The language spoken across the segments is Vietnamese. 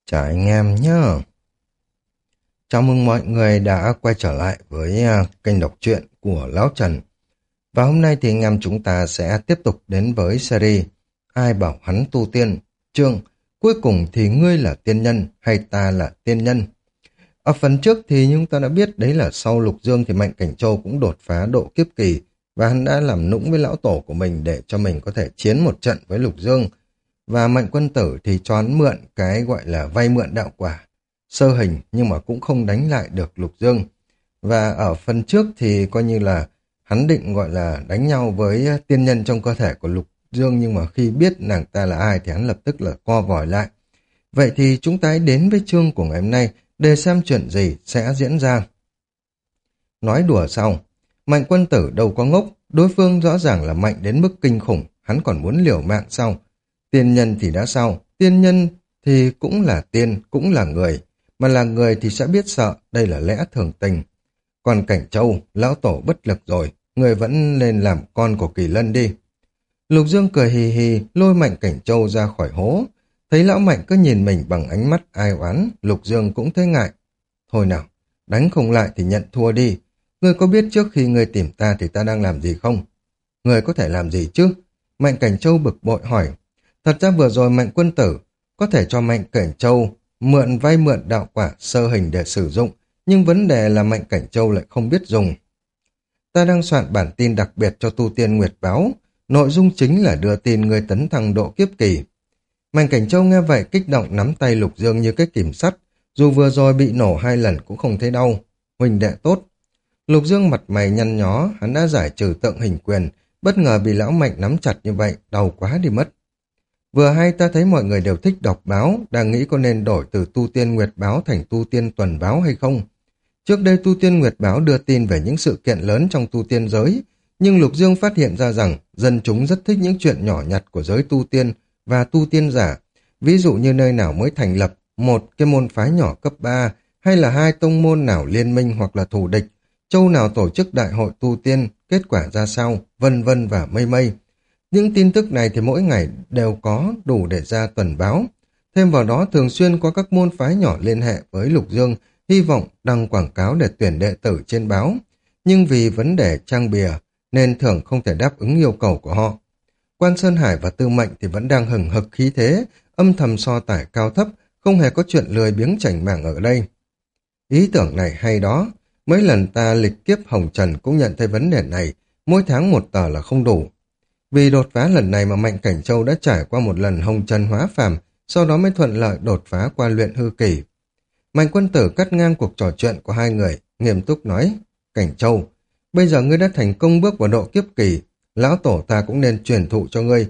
Chào anh em nhé. Chào mừng mọi người đã quay trở lại với kênh đọc truyện của Lão Trần. Và hôm nay thì anh em chúng ta sẽ tiếp tục đến với series Ai bảo hắn tu tiên, chương Cuối cùng thì ngươi là tiên nhân hay ta là tiên nhân. Ở phần trước thì chúng ta đã biết đấy là sau Lục Dương thì Mạnh Cảnh Châu cũng đột phá độ kiếp kỳ và hắn đã làm nũng với lão tổ của mình để cho mình có thể chiến một trận với Lục Dương. Và Mạnh Quân Tử thì cho hắn mượn cái gọi là vay mượn đạo quả sơ hình nhưng mà cũng không đánh lại được Lục Dương. Và ở phần trước thì coi như là hắn định gọi là đánh nhau với tiên nhân trong cơ thể của Lục Dương, nhưng mà khi biết nàng ta là ai thì hắn lập tức là co vòi lại. Vậy thì chúng ta hãy đến với chương của ngày hôm nay để xem chuyện gì sẽ diễn ra. Nói đùa xong, Mạnh Quân Tử đâu có ngốc, đối phương rõ ràng là mạnh đến mức kinh khủng, hắn còn muốn liều mạng sau. Tiên nhân thì đã sao, tiên nhân thì cũng là tiên, cũng là người, mà là người thì sẽ biết sợ, đây là lẽ thường tình. Còn Cảnh Châu, lão tổ bất lực rồi, người vẫn nên làm con của Kỳ Lân đi. Lục Dương cười hì hì, lôi Mạnh Cảnh Châu ra khỏi hố. Thấy lão Mạnh cứ nhìn mình bằng ánh mắt ai oán, Lục Dương cũng thấy ngại. Thôi nào, đánh không lại thì nhận thua đi. Ngươi có biết trước khi ngươi tìm ta thì ta đang làm gì không? Ngươi có thể làm gì chứ? Mạnh Cảnh Châu bực bội hỏi. Thật ra vừa rồi Mạnh Quân Tử có thể cho Mạnh Cảnh Châu vay mượn đạo quả sơ hình để sử dụng, nhưng vấn đề là Mạnh Cảnh Châu lại không biết dùng. Ta đang soạn bản tin đặc biệt cho Tu Tiên Nguyệt Báo, nội dung chính là đưa tin người tấn thăng độ kiếp kỳ. Mạnh Cảnh Châu nghe vậy kích động nắm tay Lục Dương như cái kìm sắt, dù vừa rồi bị nổ 2 lần cũng không thấy đau. Huynh đệ tốt. Lục Dương mặt mày nhăn nhó, hắn đã giải trừ tượng hình quyền, bất ngờ bị lão Mạnh nắm chặt như vậy, đau quá đi mất. Vừa hay ta thấy mọi người đều thích đọc báo, đang nghĩ có nên đổi từ Tu Tiên Nguyệt Báo thành Tu Tiên Tuần Báo hay không. Trước đây Tu Tiên Nguyệt Báo đưa tin về những sự kiện lớn trong tu tiên giới, nhưng Lục Dương phát hiện ra rằng dân chúng rất thích những chuyện nhỏ nhặt của giới tu tiên và tu tiên giả. Ví dụ như nơi nào mới thành lập một cái môn phái nhỏ cấp 3, hay là 2 tông môn nào liên minh hoặc là thù địch, châu nào tổ chức đại hội tu tiên, kết quả ra sao, vân vân và mây mây. Những tin tức này thì mỗi ngày đều có đủ để ra tuần báo. Thêm vào đó thường xuyên có các môn phái nhỏ liên hệ với Lục Dương, hy vọng đăng quảng cáo để tuyển đệ tử trên báo. Nhưng vì vấn đề trang bìa nên thường không thể đáp ứng yêu cầu của họ. Quan Sơn Hải và Tư Mệnh thì vẫn đang hừng hực khí thế, âm thầm so tải cao thấp, không hề có chuyện lười biếng chảnh mảng ở đây. Ý tưởng này hay đó, mấy lần ta lịch kiếp hồng trần cũng nhận thấy vấn đề này, mỗi tháng một tờ là không đủ. Vì đột phá lần này mà Mạnh Cảnh Châu đã trải qua một lần hồng trần hóa phàm, sau đó mới thuận lợi đột phá qua luyện hư kỳ. Mạnh Quân Tử cắt ngang cuộc trò chuyện của hai người, nghiêm túc nói, Cảnh Châu, bây giờ ngươi đã thành công bước vào độ kiếp kỳ, lão tổ ta cũng nên truyền thụ cho ngươi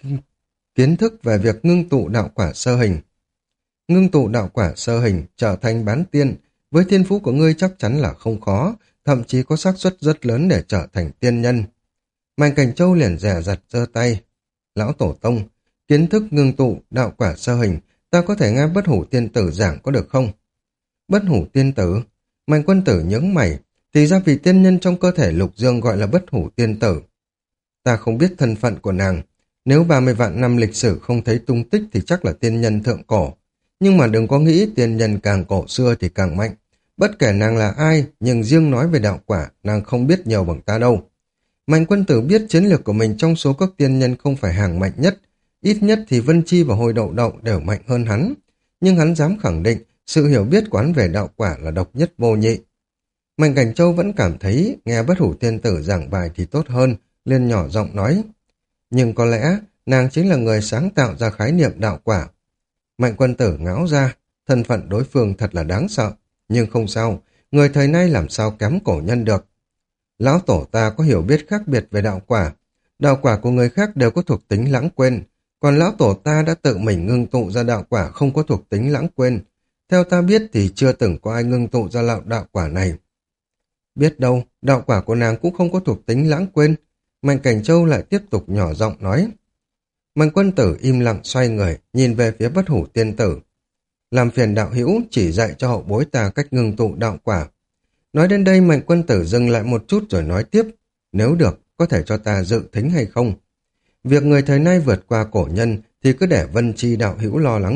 kiến thức về việc ngưng tụ đạo quả sơ hình. Ngưng tụ đạo quả sơ hình trở thành bán tiên, với thiên phú của ngươi chắc chắn là không khó, thậm chí có xác suất rất lớn để trở thành tiên nhân. Mạnh Cảnh Châu liền dè dặt giơ tay. Lão Tổ Tông, kiến thức ngưng tụ, đạo quả sơ hình, ta có thể nghe Bất Hủ Tiên Tử giảng có được không? Bất Hủ Tiên Tử? Mạnh Quân Tử nhướng mày, thì ra vì tiên nhân trong cơ thể Lục Dương gọi là Bất Hủ Tiên Tử. Ta không biết thân phận của nàng, nếu 30 vạn năm lịch sử không thấy tung tích thì chắc là tiên nhân thượng cổ. Nhưng mà đừng có nghĩ tiên nhân càng cổ xưa thì càng mạnh. Bất kể nàng là ai, nhưng riêng nói về đạo quả, nàng không biết nhiều bằng ta đâu. Mạnh Quân Tử biết chiến lược của mình trong số các tiên nhân không phải hàng mạnh nhất, ít nhất thì Vân Chi và Hồi Đậu Đậu đều mạnh hơn hắn. Nhưng hắn dám khẳng định sự hiểu biết của hắn về đạo quả là độc nhất vô nhị. Mạnh Cảnh Châu vẫn cảm thấy nghe Bất Hủ Tiên Tử giảng bài thì tốt hơn, liền nhỏ giọng nói. Nhưng có lẽ nàng chính là người sáng tạo ra khái niệm đạo quả. Mạnh Quân Tử ngáo ra, thân phận đối phương thật là đáng sợ. Nhưng không sao, người thời nay làm sao kém cổ nhân được. Lão tổ ta có hiểu biết khác biệt về đạo quả. Đạo quả của người khác đều có thuộc tính lãng quên, còn lão tổ ta đã tự mình ngưng tụ ra đạo quả không có thuộc tính lãng quên. Theo ta biết thì chưa từng có ai ngưng tụ ra đạo quả này. Biết đâu, đạo quả của nàng cũng không có thuộc tính lãng quên. Mạnh Cảnh Châu lại tiếp tục nhỏ giọng nói. Mạnh Quân Tử im lặng xoay người, nhìn về phía Bất Hủ Tiên Tử. Làm phiền đạo hữu chỉ dạy cho hậu bối ta cách ngưng tụ đạo quả. Nói đến đây Mạnh Quân Tử dừng lại một chút rồi nói tiếp. Nếu được, có thể cho ta dự thính hay không? Việc người thời nay vượt qua cổ nhân thì cứ để Vân Chi đạo hữu lo lắng đi,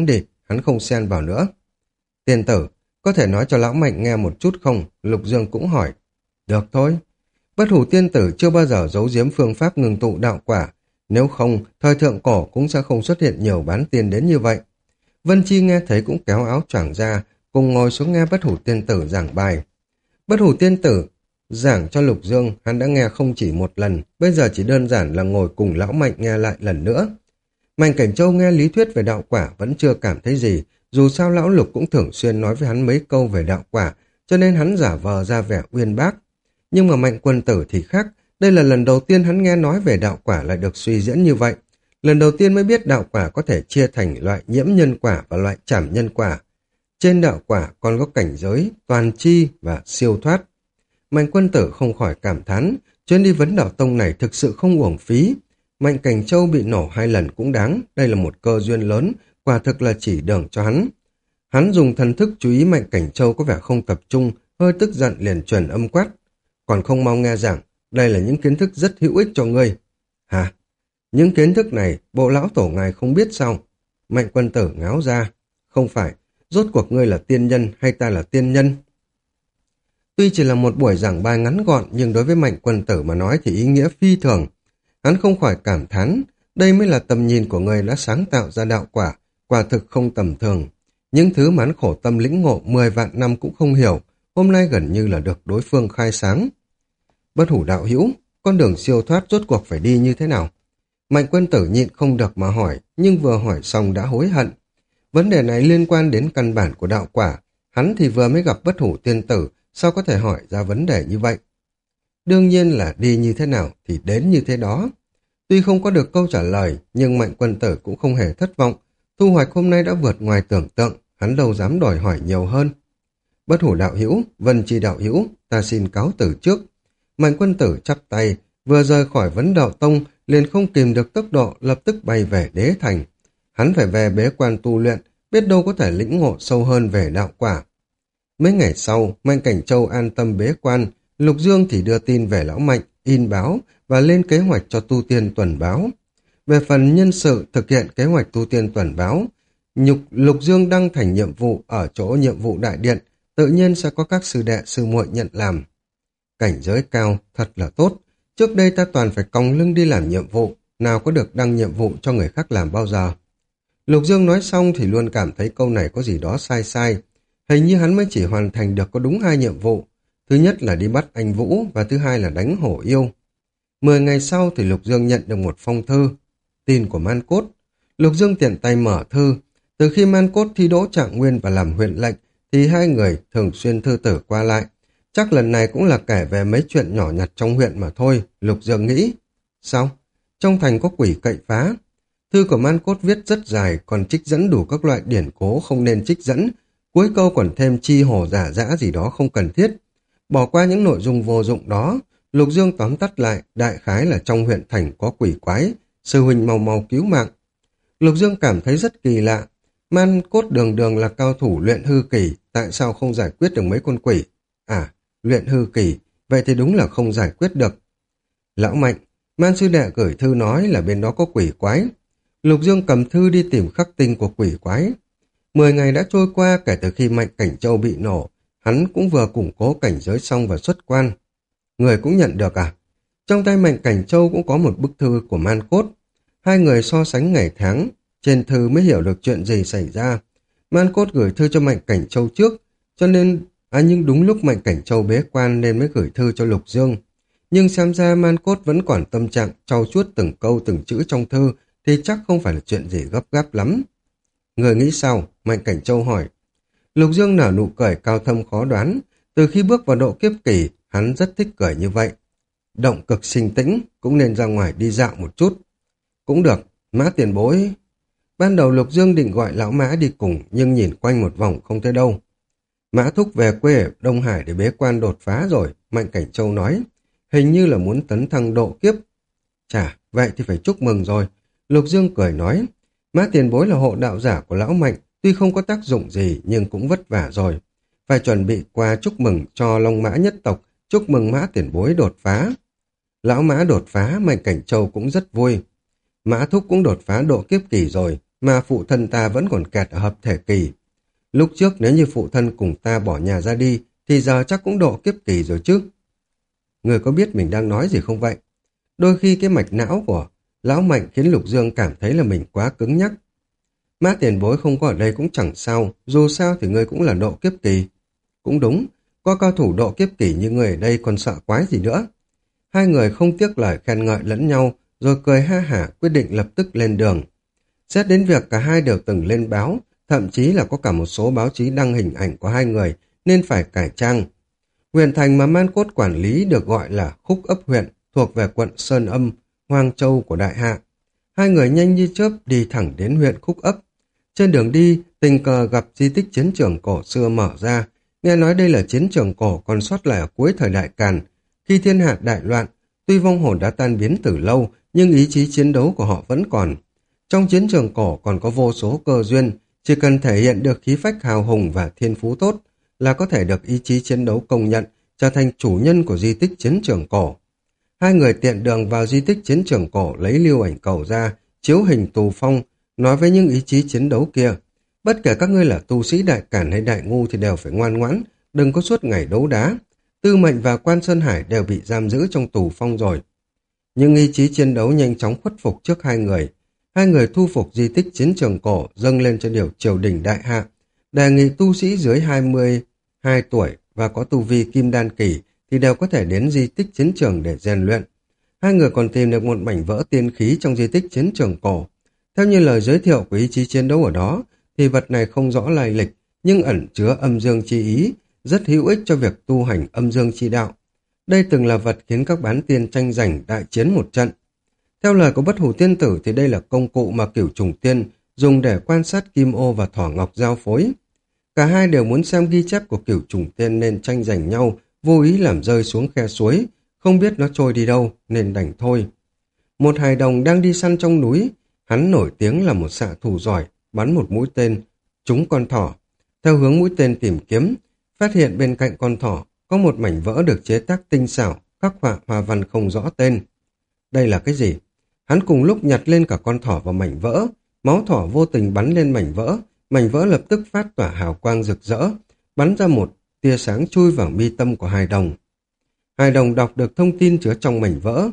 hắn không xen vào nữa. Tiên tử, có thể nói cho lão Mạnh nghe một chút không? Lục Dương cũng hỏi. Được thôi. Bất hủ tiên tử chưa bao giờ giấu giếm phương pháp ngừng tụ đạo quả. Nếu không, thời thượng cổ cũng sẽ không xuất hiện nhiều bán tiên đến như vậy. Vân Chi nghe thấy cũng kéo áo choàng ra, cùng ngồi xuống nghe bất hủ tiên tử giảng bài. Bất hủ tiên tử giảng cho Lục Dương, hắn đã nghe không chỉ một lần, bây giờ chỉ đơn giản là ngồi cùng lão Mạnh nghe lại lần nữa. Mạnh Cảnh Châu nghe lý thuyết về đạo quả vẫn chưa cảm thấy gì, dù sao lão Lục cũng thường xuyên nói với hắn mấy câu về đạo quả, cho nên hắn giả vờ ra vẻ uyên bác. Nhưng mà Mạnh Quân Tử thì khác, đây là lần đầu tiên hắn nghe nói về đạo quả lại được suy diễn như vậy. Lần đầu tiên mới biết đạo quả có thể chia thành loại nhiễm nhân quả và loại trảm nhân quả. Trên đạo quả còn có cảnh giới, toàn chi và siêu thoát. Mạnh Quân Tử không khỏi cảm thán, chuyến đi vấn đạo tông này thực sự không uổng phí. Mạnh Cảnh Châu bị nổ 2 lần cũng đáng, đây là một cơ duyên lớn, quả thực là chỉ đường cho hắn. Hắn dùng thần thức chú ý Mạnh Cảnh Châu có vẻ không tập trung, hơi tức giận liền truyền âm quát. Còn không mau nghe rằng, đây là những kiến thức rất hữu ích cho ngươi. Hả? Những kiến thức này, bộ lão tổ ngài không biết sao? Mạnh Quân Tử ngáo ra. Không phải, rốt cuộc ngươi là tiên nhân hay ta là tiên nhân? Tuy chỉ là một buổi giảng bài ngắn gọn, nhưng đối với Mạnh Quân Tử mà nói thì ý nghĩa phi thường. Hắn không khỏi cảm thán, đây mới là tầm nhìn của người đã sáng tạo ra đạo quả, quả thực không tầm thường. Những thứ mà hắn khổ tâm lĩnh ngộ 10 vạn năm cũng không hiểu, hôm nay gần như là được đối phương khai sáng. Bất hủ đạo hữu, con đường siêu thoát rốt cuộc phải đi như thế nào? Mạnh Quân Tử nhịn không được mà hỏi, nhưng vừa hỏi xong đã hối hận. Vấn đề này liên quan đến căn bản của đạo quả, hắn thì vừa mới gặp bất hủ tiên tử, sao có thể hỏi ra vấn đề như vậy? Đương nhiên là đi như thế nào thì đến như thế đó. Tuy không có được câu trả lời, nhưng Mạnh Quân Tử cũng không hề thất vọng. Thu hoạch hôm nay đã vượt ngoài tưởng tượng, hắn đâu dám đòi hỏi nhiều hơn. Bất hủ đạo hữu, Vân Chi đạo hữu, ta xin cáo từ trước. Mạnh Quân Tử chắp tay, vừa rời khỏi vấn đạo tông, liền không kìm được tốc độ, lập tức bay về đế thành. Hắn phải về bế quan tu luyện, biết đâu có thể lĩnh ngộ sâu hơn về đạo quả. Mấy ngày sau, Mạnh Cảnh Châu an tâm bế quan, Lục Dương thì đưa tin về lão Mạnh, in báo và lên kế hoạch cho tu tiên tuần báo. Về phần nhân sự thực hiện kế hoạch tu tiên tuần báo, Lục Dương đăng thành nhiệm vụ ở chỗ nhiệm vụ đại điện, tự nhiên sẽ có các sư đệ sư muội nhận làm. Cảnh giới cao, thật là tốt. Trước đây ta toàn phải còng lưng đi làm nhiệm vụ, nào có được đăng nhiệm vụ cho người khác làm bao giờ. Lục Dương nói xong thì luôn cảm thấy câu này có gì đó sai sai. Hình như hắn mới chỉ hoàn thành được có đúng 2 nhiệm vụ. Thứ nhất là đi bắt anh Vũ và thứ hai là đánh hổ yêu. 10 ngày sau thì Lục Dương nhận được một phong thư. Tin của Man Cốt. Lục Dương tiện tay mở thư. Từ khi Man Cốt thi đỗ trạng nguyên và làm huyện lệnh thì hai người thường xuyên thư tử qua lại. Chắc lần này cũng là kể về mấy chuyện nhỏ nhặt trong huyện mà thôi, Lục Dương nghĩ. Sao? Trong thành có quỷ cậy phá. Thư của Man Cốt viết rất dài, còn trích dẫn đủ các loại điển cố không nên trích dẫn. Cuối câu còn thêm chi hồ giả dã gì đó không cần thiết. Bỏ qua những nội dung vô dụng đó, Lục Dương tóm tắt lại, đại khái là trong huyện thành có quỷ quái, sư huynh mau mau cứu mạng. Lục Dương cảm thấy rất kỳ lạ. Man Cốt đường đường là cao thủ luyện hư kỳ, tại sao không giải quyết được mấy con quỷ? À, luyện hư kỳ, vậy thì đúng là không giải quyết được. Lão Mạnh, Man sư đệ gửi thư nói là bên đó có quỷ quái. Lục Dương cầm thư đi tìm khắc tinh của quỷ quái. 10 ngày đã trôi qua kể từ khi Mạnh Cảnh Châu bị nổ, hắn cũng vừa củng cố cảnh giới xong và xuất quan. Người cũng nhận được à? Trong tay Mạnh Cảnh Châu cũng có một bức thư của Man Cốt. Hai người so sánh ngày tháng, trên thư mới hiểu được chuyện gì xảy ra. Man Cốt gửi thư cho Mạnh Cảnh Châu trước, cho nên nhưng đúng lúc Mạnh Cảnh Châu bế quan nên mới gửi thư cho Lục Dương. Nhưng xem ra Man Cốt vẫn còn tâm trạng trau chuốt từng câu từng chữ trong thư thì chắc không phải là chuyện gì gấp gáp lắm. Người nghĩ sao? Mạnh Cảnh Châu hỏi. Lục Dương nở nụ cười cao thâm khó đoán. Từ khi bước vào độ kiếp kỳ, hắn rất thích cười như vậy. Động cực sinh tĩnh, cũng nên ra ngoài đi dạo một chút. Cũng được, Mã tiền bối. Ban đầu Lục Dương định gọi lão Mã đi cùng, nhưng nhìn quanh một vòng không thấy đâu. Mã thúc về quê ở Đông Hải để bế quan đột phá rồi, Mạnh Cảnh Châu nói. Hình như là muốn tấn thăng độ kiếp. Chà, vậy thì phải chúc mừng rồi. Lục Dương cười nói. Mã tiền bối là hộ đạo giả của lão Mạnh, tuy không có tác dụng gì nhưng cũng vất vả rồi. Phải chuẩn bị quà chúc mừng cho Long Mã nhất tộc, chúc mừng Mã tiền bối đột phá. Lão Mã đột phá, Mạnh Cảnh Châu cũng rất vui. Mã thúc cũng đột phá độ kiếp kỳ rồi, mà phụ thân ta vẫn còn kẹt ở hợp thể kỳ. Lúc trước nếu như phụ thân cùng ta bỏ nhà ra đi, thì giờ chắc cũng độ kiếp kỳ rồi chứ. Người có biết mình đang nói gì không vậy? Đôi khi cái mạch não của Lão Mạnh khiến Lục Dương cảm thấy là mình quá cứng nhắc. Mã tiền bối không có ở đây cũng chẳng sao, dù sao thì ngươi cũng là độ kiếp kỳ. Cũng đúng, có cao thủ độ kiếp kỳ như người ở đây còn sợ quái gì nữa. Hai người không tiếc lời khen ngợi lẫn nhau, rồi cười ha hả quyết định lập tức lên đường. Xét đến việc cả hai đều từng lên báo, thậm chí là có cả một số báo chí đăng hình ảnh của hai người, nên phải cải trang. Huyện thành mà Man Cốt quản lý được gọi là Khúc Ấp huyện, thuộc về quận Sơn Âm, Hoang Châu của Đại Hạ. Hai người nhanh như chớp đi thẳng đến huyện Khúc Ấp. Trên đường đi, tình cờ gặp di tích chiến trường cổ xưa mở ra. Nghe nói đây là chiến trường cổ còn sót lại ở cuối thời Đại Càn. Khi thiên hạ đại loạn, tuy vong hồn đã tan biến từ lâu, nhưng ý chí chiến đấu của họ vẫn còn. Trong chiến trường cổ còn có vô số cơ duyên, chỉ cần thể hiện được khí phách hào hùng và thiên phú tốt là có thể được ý chí chiến đấu công nhận, trở thành chủ nhân của di tích chiến trường cổ. Hai người tiện đường vào di tích chiến trường cổ lấy lưu ảnh cầu ra, chiếu hình tù phong, nói với những ý chí chiến đấu kia. Bất kể các ngươi là tu sĩ đại cản hay đại ngu thì đều phải ngoan ngoãn, đừng có suốt ngày đấu đá. Tư Mệnh và Quan Sơn Hải đều bị giam giữ trong tù phong rồi. Nhưng ý chí chiến đấu nhanh chóng khuất phục trước hai người. Hai người thu phục di tích chiến trường cổ dâng lên cho điều triều đình đại hạ, đề nghị tu sĩ dưới 22 tuổi và có tu vi kim đan kỳ thì đều có thể đến di tích chiến trường để rèn luyện. Hai người còn tìm được một mảnh vỡ tiên khí trong di tích chiến trường cổ. Theo như lời giới thiệu của ý chí chiến đấu ở đó, thì vật này không rõ lai lịch, nhưng ẩn chứa âm dương chi ý, rất hữu ích cho việc tu hành âm dương chi đạo. Đây từng là vật khiến các bán tiên tranh giành đại chiến một trận. Theo lời của Bất Hủ Tiên Tử thì đây là công cụ mà Cửu Trùng Tiên dùng để quan sát kim ô và thỏ ngọc giao phối. Cả hai đều muốn xem ghi chép của Cửu Trùng Tiên nên tranh giành nhau, vô ý làm rơi xuống khe suối, không biết nó trôi đi đâu nên đành thôi. Một hài đồng đang đi săn trong núi, hắn nổi tiếng là một xạ thủ giỏi, bắn một mũi tên trúng con thỏ. Theo hướng mũi tên tìm kiếm, phát hiện bên cạnh con thỏ có một mảnh vỡ được chế tác tinh xảo, khắc họa hoa văn không rõ tên. Đây là cái gì? Hắn cùng lúc nhặt lên cả con thỏ và mảnh vỡ, máu thỏ vô tình bắn lên mảnh vỡ lập tức phát tỏa hào quang rực rỡ, bắn ra một tia sáng chui vào mi tâm của hài đồng. Hài đồng đọc được thông tin chứa trong mảnh vỡ.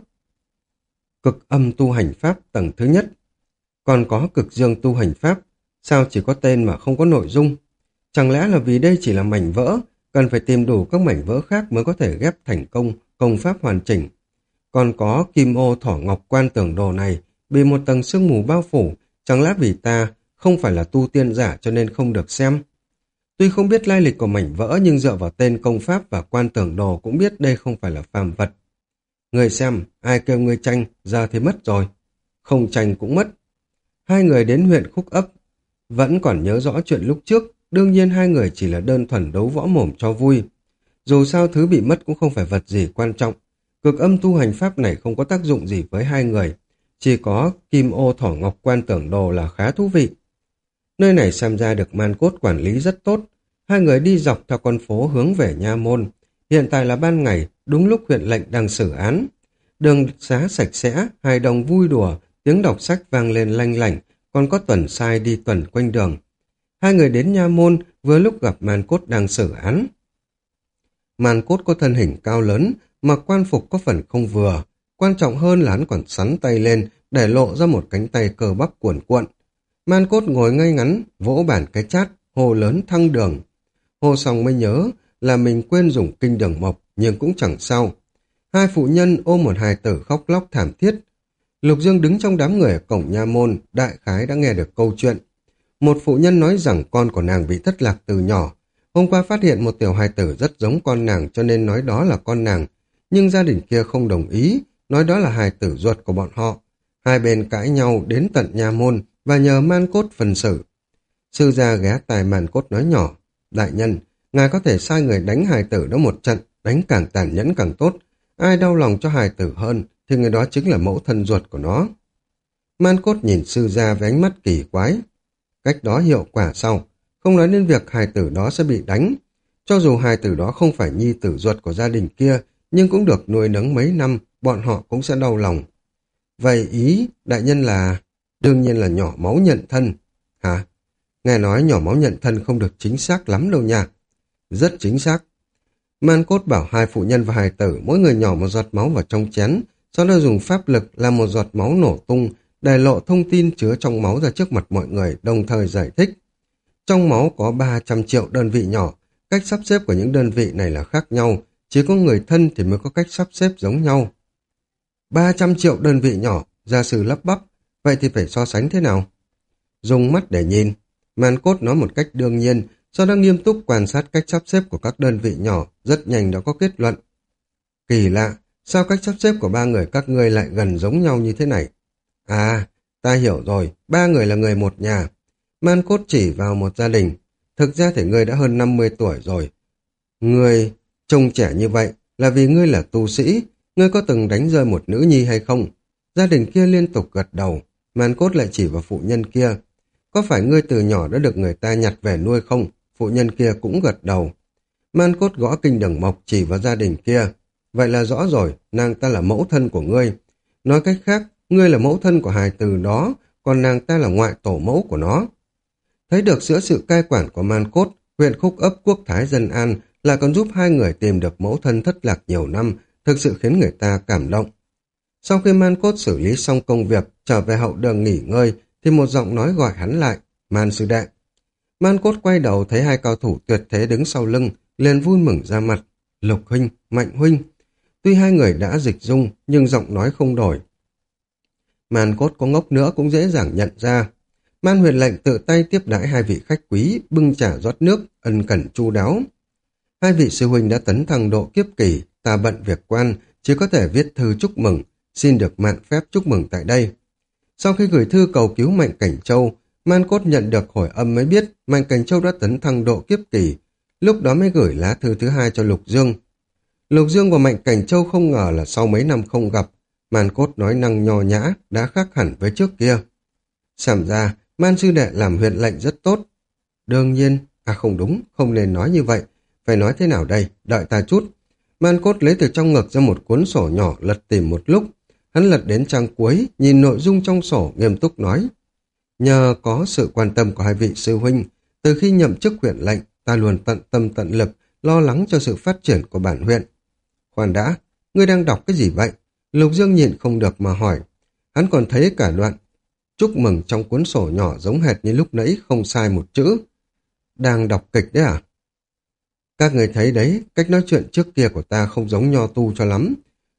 Cực âm tu hành pháp tầng thứ nhất. Còn có cực dương tu hành pháp, sao chỉ có tên mà không có nội dung? Chẳng lẽ là vì đây chỉ là mảnh vỡ, cần phải tìm đủ các mảnh vỡ khác mới có thể ghép thành công pháp hoàn chỉnh. Còn có kim ô thỏ ngọc quan tưởng đồ này, bị một tầng sương mù bao phủ, chẳng lẽ vì ta không phải là tu tiên giả cho nên không được xem? Tuy không biết lai lịch của mảnh vỡ nhưng dựa vào tên công pháp và quan tưởng đồ cũng biết đây không phải là phàm vật. Người xem, ai kêu người tranh, giờ thì mất rồi. Không tranh cũng mất. Hai người đến huyện Khúc Ấp, vẫn còn nhớ rõ chuyện lúc trước, đương nhiên hai người chỉ là đơn thuần đấu võ mồm cho vui. Dù sao thứ bị mất cũng không phải vật gì quan trọng. Cực âm tu hành pháp này không có tác dụng gì với hai người, chỉ có kim ô thỏ ngọc quan tưởng đồ là khá thú vị. Nơi này xem ra được Man Cốt quản lý rất tốt. Hai người đi dọc theo con phố hướng về nha môn. Hiện tại là ban ngày, đúng lúc huyện lệnh đang xử án. Đường xá sạch sẽ, hài đồng vui đùa, tiếng đọc sách vang lên lanh lảnh, còn có tuần sai đi tuần quanh đường. Hai người đến nha môn vừa lúc gặp Man Cốt đang xử án. Man Cốt có thân hình cao lớn, mặc quan phục có phần không vừa. Quan trọng hơn là hắn còn sắn tay lên để lộ ra một cánh tay cơ bắp cuồn cuộn. Man Cốt ngồi ngay ngắn, vỗ bàn cái chát, hô lớn thăng đường. Hô xong mới nhớ là mình quên dùng kinh đường mộc, nhưng cũng chẳng sao. Hai phụ nhân ôm một hài tử khóc lóc thảm thiết. Lục Dương đứng trong đám người ở cổng nha môn, đại khái đã nghe được câu chuyện. Một phụ nhân nói rằng con của nàng bị thất lạc từ nhỏ. Hôm qua phát hiện một tiểu hài tử rất giống con nàng cho nên nói đó là con nàng. Nhưng gia đình kia không đồng ý, nói đó là hài tử ruột của bọn họ. Hai bên cãi nhau đến tận nha môn và nhờ Man Cốt phân xử. Sư gia ghé tai Man Cốt nói nhỏ, đại nhân, ngài có thể sai người đánh hài tử đó một trận, đánh càng tàn nhẫn càng tốt. Ai đau lòng cho hài tử hơn thì người đó chính là mẫu thân ruột của nó. Man Cốt nhìn sư gia với ánh mắt kỳ quái. Cách đó hiệu quả sao? Không nói đến việc hài tử đó sẽ bị đánh. Cho dù hài tử đó không phải nhi tử ruột của gia đình kia, nhưng cũng được nuôi nấng mấy năm, bọn họ cũng sẽ đau lòng. Vậy ý, đại nhân là... Đương nhiên là nhỏ máu nhận thân. Hả? Nghe nói nhỏ máu nhận thân không được chính xác lắm đâu nha. Rất chính xác. Man Cốt bảo hai phụ nhân và hài tử mỗi người nhỏ một giọt máu vào trong chén, sau đó dùng pháp lực làm một giọt máu nổ tung, để lộ thông tin chứa trong máu ra trước mặt mọi người, đồng thời giải thích. Trong máu có 300 triệu đơn vị nhỏ, cách sắp xếp của những đơn vị này là khác nhau, chỉ có người thân thì mới có cách sắp xếp giống nhau. 300 triệu đơn vị nhỏ, gia sư lắp bắp, vậy thì phải so sánh thế nào? Dùng mắt để nhìn, Man Cốt nói một cách đương nhiên, sau đó nghiêm túc quan sát cách sắp xếp của các đơn vị nhỏ, rất nhanh đã có kết luận. Kỳ lạ, sao cách sắp xếp của ba người các ngươi lại gần giống nhau như thế này? À, ta hiểu rồi, ba người là người một nhà. Man Cốt chỉ vào một gia đình. Thực ra thì ngươi đã hơn 50 tuổi rồi. Ngươi trông trẻ như vậy là vì ngươi là tu sĩ. Ngươi có từng đánh rơi một nữ nhi hay không? Gia đình kia liên tục gật đầu. Man Cốt lại chỉ vào phụ nhân kia. Có phải ngươi từ nhỏ đã được người ta nhặt về nuôi không? Phụ nhân kia cũng gật đầu. Man Cốt gõ kinh đường mộc chỉ vào gia đình kia. Vậy là rõ rồi, nàng ta là mẫu thân của ngươi. Nói cách khác, ngươi là mẫu thân của hài tử đó, còn nàng ta là ngoại tổ mẫu của nó. Thấy được giữa sự cai quản của Man Cốt, huyện Khúc Ấp Quốc Thái Dân An là còn giúp hai người tìm được mẫu thân thất lạc nhiều năm, thực sự khiến người ta cảm động. Sau khi Man Cốt xử lý xong công việc, trở về hậu đường nghỉ ngơi, thì một giọng nói gọi hắn lại, Man sư đệ. Man Cốt quay đầu thấy hai cao thủ tuyệt thế đứng sau lưng, liền vui mừng ra mặt. Lục huynh, Mạnh huynh. Tuy hai người đã dịch dung, nhưng giọng nói không đổi. Man Cốt có ngốc nữa cũng dễ dàng nhận ra. Man Huyền lệnh tự tay tiếp đãi hai vị khách quý, bưng trà rót nước, ân cần chu đáo. Hai vị sư huynh đã tấn thăng độ kiếp kỳ, ta bận việc quan, chỉ có thể viết thư chúc mừng, xin được mạn phép chúc mừng tại đây. Sau khi gửi thư cầu cứu Mạnh Cảnh Châu, Man Cốt nhận được hồi âm mới biết Mạnh Cảnh Châu đã tấn thăng độ kiếp kỳ, lúc đó mới gửi lá thư thứ hai cho Lục Dương. Lục Dương và Mạnh Cảnh Châu không ngờ là sau mấy năm không gặp, Man Cốt nói năng nho nhã đã khác hẳn với trước kia. Xem ra, Man sư đệ làm huyện lệnh rất tốt. Đương nhiên, không đúng, không nên nói như vậy. Phải nói thế nào đây, đợi ta chút. Man Cốt lấy từ trong ngực ra một cuốn sổ nhỏ lật tìm một lúc. Hắn lật đến trang cuối, nhìn nội dung trong sổ nghiêm túc nói. Nhờ có sự quan tâm của hai vị sư huynh, từ khi nhậm chức huyện lệnh, ta luôn tận tâm tận lực, lo lắng cho sự phát triển của bản huyện. Khoan đã, ngươi đang đọc cái gì vậy? Lục Dương nhịn không được mà hỏi. Hắn còn thấy cả đoạn chúc mừng trong cuốn sổ nhỏ giống hệt như lúc nãy, không sai một chữ. Đang đọc kịch đấy à? Các người thấy đấy, cách nói chuyện trước kia của ta không giống Nho Tu cho lắm.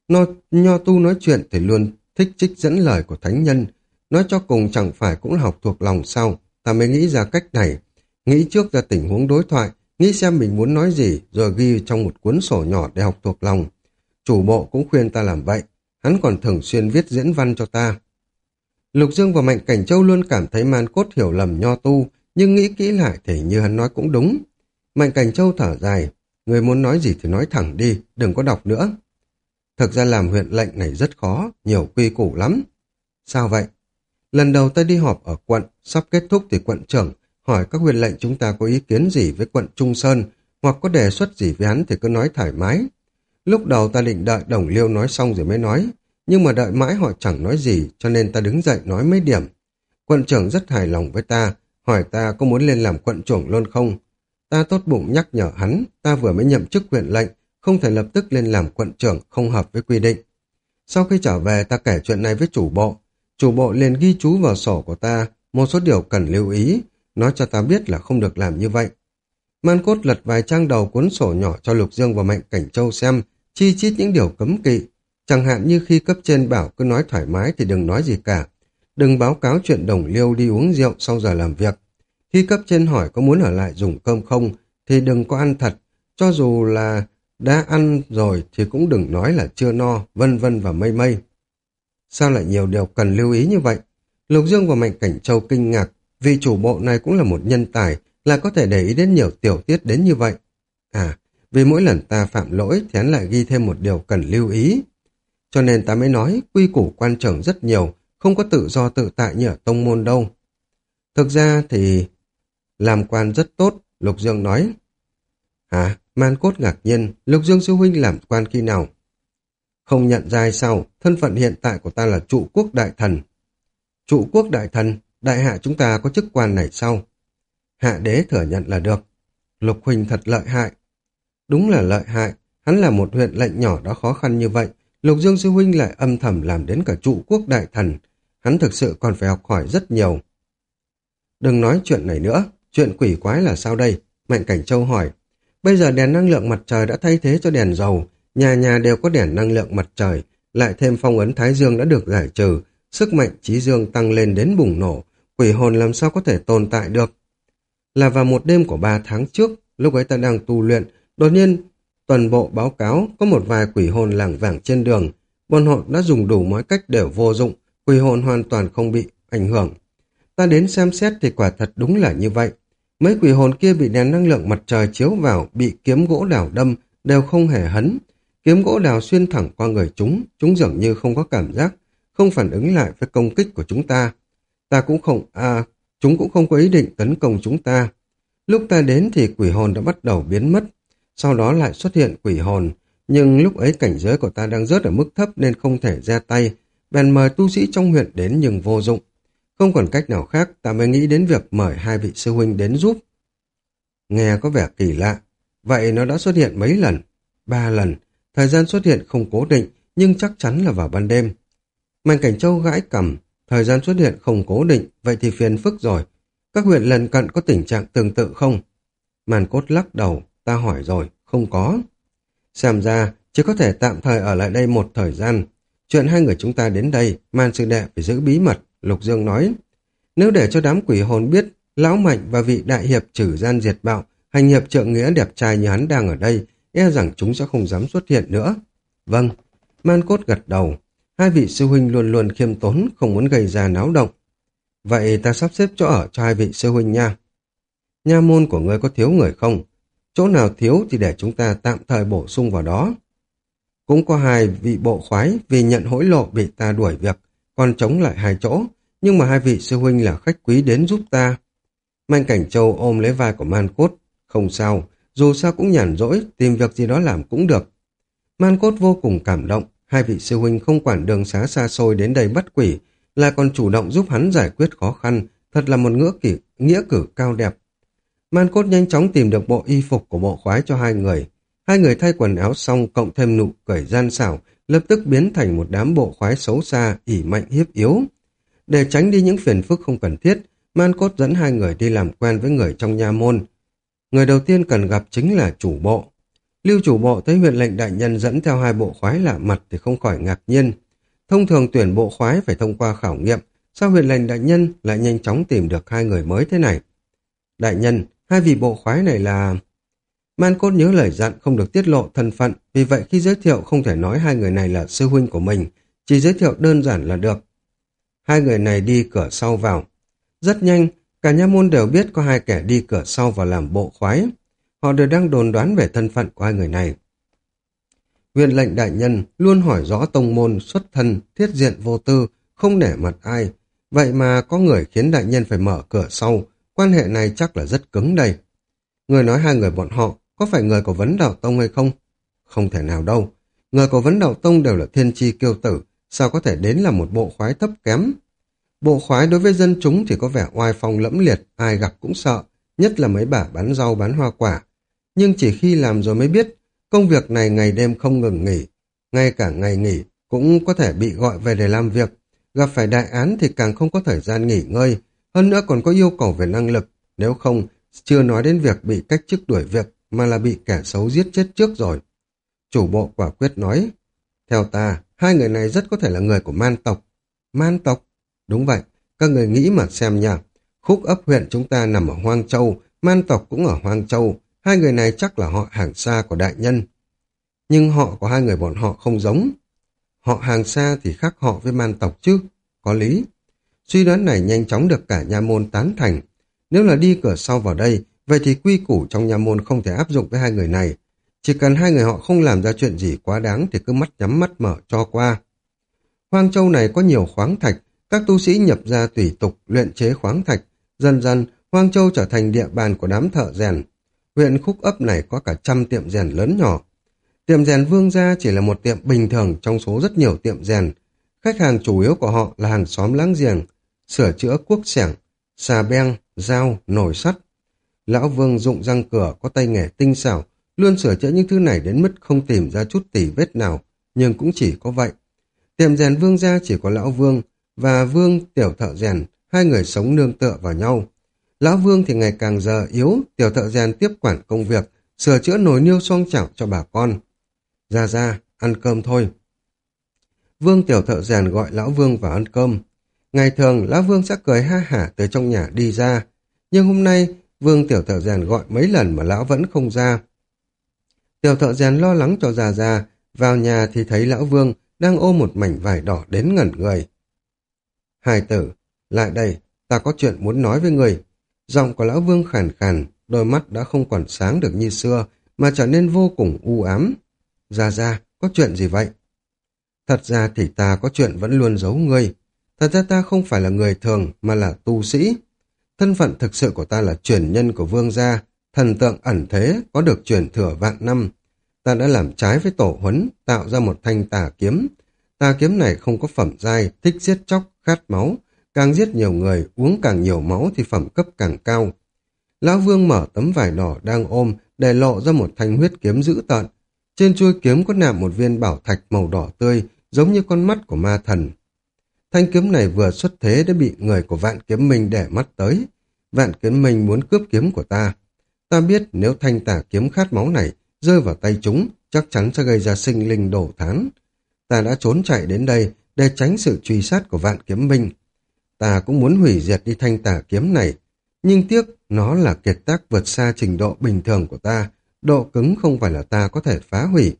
Nho Tu nói chuyện thì luôn thích trích dẫn lời của thánh nhân. Nói cho cùng chẳng phải cũng là học thuộc lòng sao? Ta mới nghĩ ra cách này. Nghĩ trước ra tình huống đối thoại, nghĩ xem mình muốn nói gì, rồi ghi trong một cuốn sổ nhỏ để học thuộc lòng. Chủ bộ cũng khuyên ta làm vậy. Hắn còn thường xuyên viết diễn văn cho ta. Lục Dương và Mạnh Cảnh Châu luôn cảm thấy Man Cốt hiểu lầm Nho Tu, nhưng nghĩ kỹ lại thì như hắn nói cũng đúng. Mạnh Cảnh Châu thở dài, người muốn nói gì thì nói thẳng đi, đừng có đọc nữa. Thực ra làm huyện lệnh này rất khó, nhiều quy củ lắm. Sao vậy? Lần đầu ta đi họp ở quận, sắp kết thúc thì quận trưởng hỏi các huyện lệnh chúng ta có ý kiến gì với quận Trung Sơn, hoặc có đề xuất gì với hắn thì cứ nói thoải mái. Lúc đầu ta định đợi Đồng Liêu nói xong rồi mới nói, nhưng mà đợi mãi họ chẳng nói gì, cho nên ta đứng dậy nói mấy điểm. Quận trưởng rất hài lòng với ta, hỏi ta có muốn lên làm quận trưởng luôn không. Ta tốt bụng nhắc nhở hắn, ta vừa mới nhậm chức huyện lệnh, không thể lập tức lên làm quận trưởng, không hợp với quy định. Sau khi trở về ta kể chuyện này với chủ bộ liền ghi chú vào sổ của ta một số điều cần lưu ý, nói cho ta biết là không được làm như vậy. Man Cốt lật vài trang đầu cuốn sổ nhỏ cho Lục Dương và Mạnh Cảnh Châu xem, chi chít những điều cấm kỵ. Chẳng hạn như khi cấp trên bảo cứ nói thoải mái thì đừng nói gì cả. Đừng báo cáo chuyện Đồng Liêu đi uống rượu sau giờ làm việc. Khi cấp trên hỏi có muốn ở lại dùng cơm không thì đừng có ăn thật. Cho dù là đã ăn rồi thì cũng đừng nói là chưa no, vân vân và mây mây. Sao lại nhiều điều cần lưu ý như vậy? Lục Dương và Mạnh Cảnh Châu kinh ngạc, vì chủ bộ này cũng là một nhân tài, là có thể để ý đến nhiều tiểu tiết đến như vậy. Vì mỗi lần ta phạm lỗi thì hắn lại ghi thêm một điều cần lưu ý. Cho nên ta mới nói quy củ quan trường rất nhiều, không có tự do tự tại như ở tông môn đâu. Thực ra thì làm quan rất tốt, Lục Dương nói. Man Cốt ngạc nhiên, Lục Dương sư huynh làm quan khi nào? Không nhận ra hay sao, thân phận hiện tại của ta là trụ quốc đại thần. Trụ quốc đại thần, đại hạ chúng ta có chức quan này sao? Hạ đế thừa nhận là được. Lục huynh thật lợi hại. Đúng là lợi hại, hắn là một huyện lệnh nhỏ đã khó khăn như vậy, Lục Dương sư huynh lại âm thầm làm đến cả trụ quốc đại thần. Hắn thực sự còn phải học hỏi rất nhiều. Đừng nói chuyện này nữa, chuyện quỷ quái là sao đây? Mạnh Cảnh Châu hỏi. Bây giờ đèn năng lượng mặt trời đã thay thế cho đèn dầu, nhà nhà đều có đèn năng lượng mặt trời, lại thêm phong ấn Thái Dương đã được giải trừ, sức mạnh trí dương tăng lên đến bùng nổ, quỷ hồn làm sao có thể tồn tại được. Là vào một đêm của 3 tháng trước, lúc ấy ta đang tu luyện, đột nhiên toàn bộ báo cáo có một vài quỷ hồn lảng vảng trên đường, bọn họ đã dùng đủ mọi cách đều vô dụng, quỷ hồn hoàn toàn không bị ảnh hưởng. Ta đến xem xét thì quả thật đúng là như vậy. Mấy quỷ hồn kia bị đèn năng lượng mặt trời chiếu vào, bị kiếm gỗ đào đâm, đều không hề hấn. Kiếm gỗ đào xuyên thẳng qua người chúng dường như không có cảm giác, không phản ứng lại với công kích của chúng ta. Chúng cũng không có ý định tấn công chúng ta. Lúc ta đến thì quỷ hồn đã bắt đầu biến mất, sau đó lại xuất hiện quỷ hồn, nhưng lúc ấy cảnh giới của ta đang rớt ở mức thấp nên không thể ra tay, bèn mời tu sĩ trong huyện đến nhưng vô dụng. Không còn cách nào khác, ta mới nghĩ đến việc mời 2 vị sư huynh đến giúp. Nghe có vẻ kỳ lạ, vậy nó đã xuất hiện mấy lần? 3 lần, thời gian xuất hiện không cố định, nhưng chắc chắn là vào ban đêm. Mạnh Cảnh Châu gãi cằm, thời gian xuất hiện không cố định, vậy thì phiền phức rồi. Các huyện lần cận có tình trạng tương tự không? Màn Cốt lắc đầu, ta hỏi rồi, không có. Xem ra, chỉ có thể tạm thời ở lại đây một thời gian. Chuyện 2 người chúng ta đến đây, Man sư đệ phải giữ bí mật, Lục Dương nói. Nếu để cho đám quỷ hồn biết, Lão Mạnh và vị đại hiệp trừ gian diệt bạo, hành hiệp trượng nghĩa đẹp trai như hắn đang ở đây, e rằng chúng sẽ không dám xuất hiện nữa. Vâng, Man Cốt gật đầu. 2 vị sư huynh luôn luôn khiêm tốn, không muốn gây ra náo động. Vậy ta sắp xếp chỗ ở cho 2 vị sư huynh nha. Nha môn của ngươi có thiếu người không? Chỗ nào thiếu thì để chúng ta tạm thời bổ sung vào đó. Cũng có 2 vị bộ khoái vì nhận hối lộ bị ta đuổi việc, còn chống lại 2 chỗ, nhưng mà 2 vị sư huynh là khách quý đến giúp ta. Mạnh Cảnh Châu ôm lấy vai của Man Cốt. Không sao, dù sao cũng nhàn rỗi, tìm việc gì đó làm cũng được. Man Cốt vô cùng cảm động, 2 vị sư huynh không quản đường xá xa xôi đến đây bắt quỷ, lại còn chủ động giúp hắn giải quyết khó khăn, thật là một nghĩa cử cao đẹp. Man Cốt nhanh chóng tìm được bộ y phục của bộ khoái cho 2 người. 2 người thay quần áo xong cộng thêm nụ cười gian xảo, lập tức biến thành một đám bộ khoái xấu xa, ỷ mạnh hiếp yếu. Để tránh đi những phiền phức không cần thiết, Man Cốt dẫn 2 người đi làm quen với người trong nha môn. Người đầu tiên cần gặp chính là chủ bộ. Lưu chủ bộ thấy huyện lệnh đại nhân dẫn theo 2 bộ khoái lạ mặt thì không khỏi ngạc nhiên. Thông thường tuyển bộ khoái phải thông qua khảo nghiệm, sao huyện lệnh đại nhân lại nhanh chóng tìm được 2 người mới thế này? Đại nhân, 2 vị bộ khoái này là... Man Cốt nhớ lời dặn không được tiết lộ thân phận, vì vậy khi giới thiệu không thể nói 2 người này là sư huynh của mình, chỉ giới thiệu đơn giản là được. 2 người này đi cửa sau vào. Rất nhanh, cả nha môn đều biết có 2 kẻ đi cửa sau vào làm bộ khoái. Họ đều đang đồn đoán về thân phận của 2 người này. Huyện lệnh đại nhân luôn hỏi rõ tông môn, xuất thân, thiết diện vô tư, không nể mặt ai. Vậy mà có người khiến đại nhân phải mở cửa sau, quan hệ này chắc là rất cứng đây. Người nói 2 người bọn họ có phải người của Vấn Đạo Tông hay không? Không thể nào đâu. Người của Vấn Đạo Tông đều là thiên chi kiêu tử, sao có thể đến là một bộ khoái thấp kém? Bộ khoái đối với dân chúng thì có vẻ oai phong lẫm liệt, ai gặp cũng sợ, nhất là mấy bà bán rau bán hoa quả. Nhưng chỉ khi làm rồi mới biết, công việc này ngày đêm không ngừng nghỉ, ngay cả ngày nghỉ cũng có thể bị gọi về để làm việc. Gặp phải đại án thì càng không có thời gian nghỉ ngơi, hơn nữa còn có yêu cầu về năng lực, nếu không, chưa nói đến việc bị cách chức đuổi việc, mà là bị kẻ xấu giết chết trước rồi. Chủ bộ quả quyết nói, theo ta, 2 người này rất có thể là người của Man tộc. Man tộc? Đúng vậy, các người nghĩ mà xem nha. Khúc ấp huyện chúng ta nằm ở Hoang Châu, Man tộc cũng ở Hoang Châu, 2 người này chắc là họ hàng xa của đại nhân. Nhưng họ của 2 người bọn họ không giống. Họ hàng xa thì khác họ với Man tộc chứ, có lý. Suy đoán này nhanh chóng được cả nha môn tán thành. Nếu là đi cửa sau vào đây, vậy thì quy củ trong nha môn không thể áp dụng với 2 người này. Chỉ cần 2 người họ không làm ra chuyện gì quá đáng thì cứ mắt nhắm mắt mở cho qua. Hoang Châu này có nhiều khoáng thạch, các tu sĩ nhập ra tùy tục luyện chế khoáng thạch. Dần dần, Hoang Châu trở thành địa bàn của đám thợ rèn. Huyện Khúc Ấp này có cả trăm tiệm rèn lớn nhỏ. Tiệm rèn Vương Gia chỉ là một tiệm bình thường trong số rất nhiều tiệm rèn. Khách hàng chủ yếu của họ là hàng xóm láng giềng. sửa chữa cuốc xẻng, xà beng, dao, nồi sắt. Lão Vương dụng răng cửa có tay nghề tinh xảo, luôn sửa chữa những thứ này đến mức không tìm ra chút tỉ vết nào, nhưng cũng chỉ có vậy. Tiệm rèn Vương gia chỉ có Lão Vương và Vương tiểu thợ rèn, hai người sống nương tựa vào nhau. Lão Vương thì ngày càng giờ yếu, tiểu thợ rèn tiếp quản công việc, sửa chữa nồi niêu xoong chảo cho bà con. Ra, ăn cơm thôi. Vương tiểu thợ rèn gọi Lão Vương vào ăn cơm. Ngày thường, Lão Vương sẽ cười ha hả từ trong nhà đi ra. Nhưng hôm nay, Vương tiểu thợ rèn gọi mấy lần mà Lão vẫn không ra. Tiểu thợ rèn lo lắng cho Ra, vào nhà thì thấy Lão Vương đang ôm một mảnh vải đỏ đến ngẩn người. Hài tử, lại đây, ta có chuyện muốn nói với người. Giọng của Lão Vương khàn khàn, đôi mắt đã không còn sáng được như xưa, mà trở nên vô cùng u ám. Ra, có chuyện gì vậy? Thật ra thì ta có chuyện vẫn luôn giấu ngươi. Thật ra ta không phải là người thường, mà là tu sĩ. Thân phận thực sự của ta là truyền nhân của Vương gia, thần tượng ẩn thế, có được truyền thừa vạn năm. Ta đã làm trái với tổ huấn, tạo ra một thanh tà kiếm. Tà kiếm này không có phẩm giai, thích giết chóc, khát máu. Càng giết nhiều người, uống càng nhiều máu thì phẩm cấp càng cao. Lão Vương mở tấm vải đỏ đang ôm để lộ ra một thanh huyết kiếm dữ tợn. Trên chuôi kiếm có nạm một viên bảo thạch màu đỏ tươi, giống như con mắt của ma thần. Thanh kiếm này vừa xuất thế đã bị người của Vạn Kiếm Minh để mắt tới. Vạn Kiếm Minh muốn cướp kiếm của ta. Ta biết nếu thanh tà kiếm khát máu này rơi vào tay chúng, chắc chắn sẽ gây ra sinh linh đổ thán. Ta đã trốn chạy đến đây để tránh sự truy sát của Vạn Kiếm Minh. Ta cũng muốn hủy diệt đi thanh tà kiếm này, nhưng tiếc nó là kiệt tác vượt xa trình độ bình thường của ta, độ cứng không phải là ta có thể phá hủy.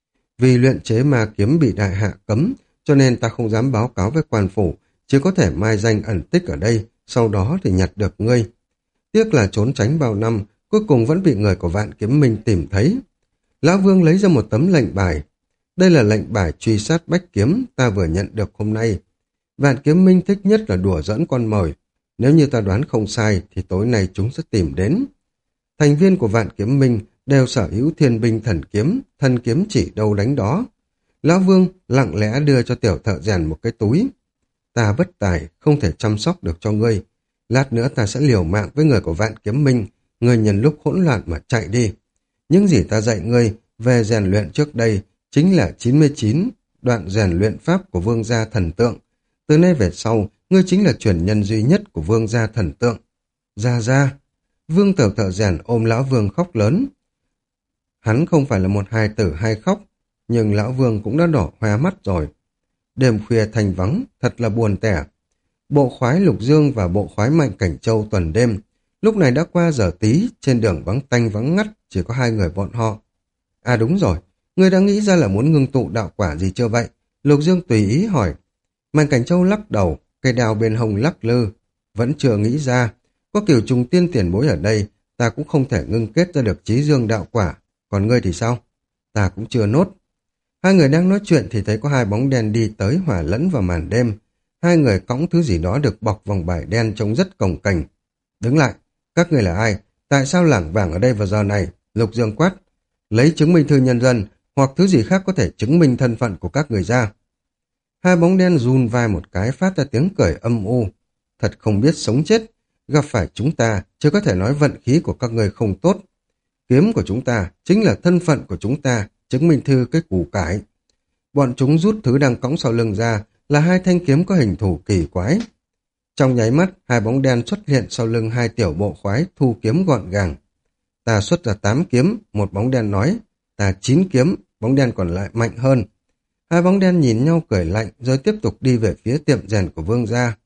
Vì luyện chế ma kiếm bị đại hạ cấm, cho nên ta không dám báo cáo với quan phủ, chỉ có thể mai danh ẩn tích ở đây, sau đó thì nhặt được ngươi. Tiếc là trốn tránh bao năm, cuối cùng vẫn bị người của Vạn Kiếm Minh tìm thấy. Lão Vương lấy ra một tấm lệnh bài. Đây là lệnh bài truy sát bách kiếm ta vừa nhận được hôm nay. Vạn Kiếm Minh thích nhất là đùa giỡn con mồi. Nếu như ta đoán không sai thì tối nay chúng sẽ tìm đến. Thành viên của Vạn Kiếm Minh đều sở hữu thiên binh thần kiếm chỉ đâu đánh đó. Lão Vương lặng lẽ đưa cho tiểu thợ rèn một cái túi. Ta bất tài, không thể chăm sóc được cho ngươi. Lát nữa ta sẽ liều mạng với người của Vạn Kiếm Minh, ngươi nhân lúc hỗn loạn mà chạy đi. Những gì ta dạy ngươi về rèn luyện trước đây chính là 99 đoạn rèn luyện pháp của Vương gia thần tượng. Từ nay về sau, ngươi chính là truyền nhân duy nhất của Vương gia thần tượng. Ra. Vương tiểu thợ rèn ôm Lão Vương khóc lớn. Hắn không phải là một hài tử hay khóc, nhưng Lão Vương cũng đã đỏ hoe mắt rồi. Đêm khuya thành vắng, thật là buồn tẻ. Bộ khoái Lục Dương và bộ khoái Mạnh Cảnh Châu tuần đêm, lúc này đã qua giờ tí, trên đường vắng tanh vắng ngắt, chỉ có hai người bọn họ. À đúng rồi, ngươi đã nghĩ ra là muốn ngưng tụ đạo quả gì chưa vậy? Lục Dương tùy ý hỏi. Mạnh Cảnh Châu lắc đầu, cây đào bên hông lắc lư. Vẫn chưa nghĩ ra, có kiểu trùng tiên tiền bối ở đây, ta cũng không thể ngưng kết ra được chí dương đạo quả. Còn ngươi thì sao? Ta cũng chưa nốt. Hai người đang nói chuyện thì thấy có hai bóng đen đi tới hòa lẫn vào màn đêm. Hai người cõng thứ gì đó được bọc vòng vải đen trông rất cồng kềnh. Đứng lại, các người là ai? Tại sao lảng vảng ở đây vào giờ này? Lục Dương quát. Lấy chứng minh thư nhân dân hoặc thứ gì khác có thể chứng minh thân phận của các người ra. Hai bóng đen run vai một cái phát ra tiếng cười âm u. Thật không biết sống chết. Gặp phải chúng ta, chưa có thể nói vận khí của các người không tốt. Kiếm của chúng ta chính là thân phận của chúng ta, chứng minh thư cái củ cải. Bọn chúng rút thứ đang cõng sau lưng ra là hai thanh kiếm có hình thù kỳ quái. Trong nháy mắt, hai bóng đen xuất hiện sau lưng hai tiểu bộ khoái thu kiếm gọn gàng. Ta xuất ra 8 kiếm, một bóng đen nói. Ta 9 kiếm, bóng đen còn lại mạnh hơn. Hai bóng đen nhìn nhau cười lạnh rồi tiếp tục đi về phía tiệm rèn của Vương gia.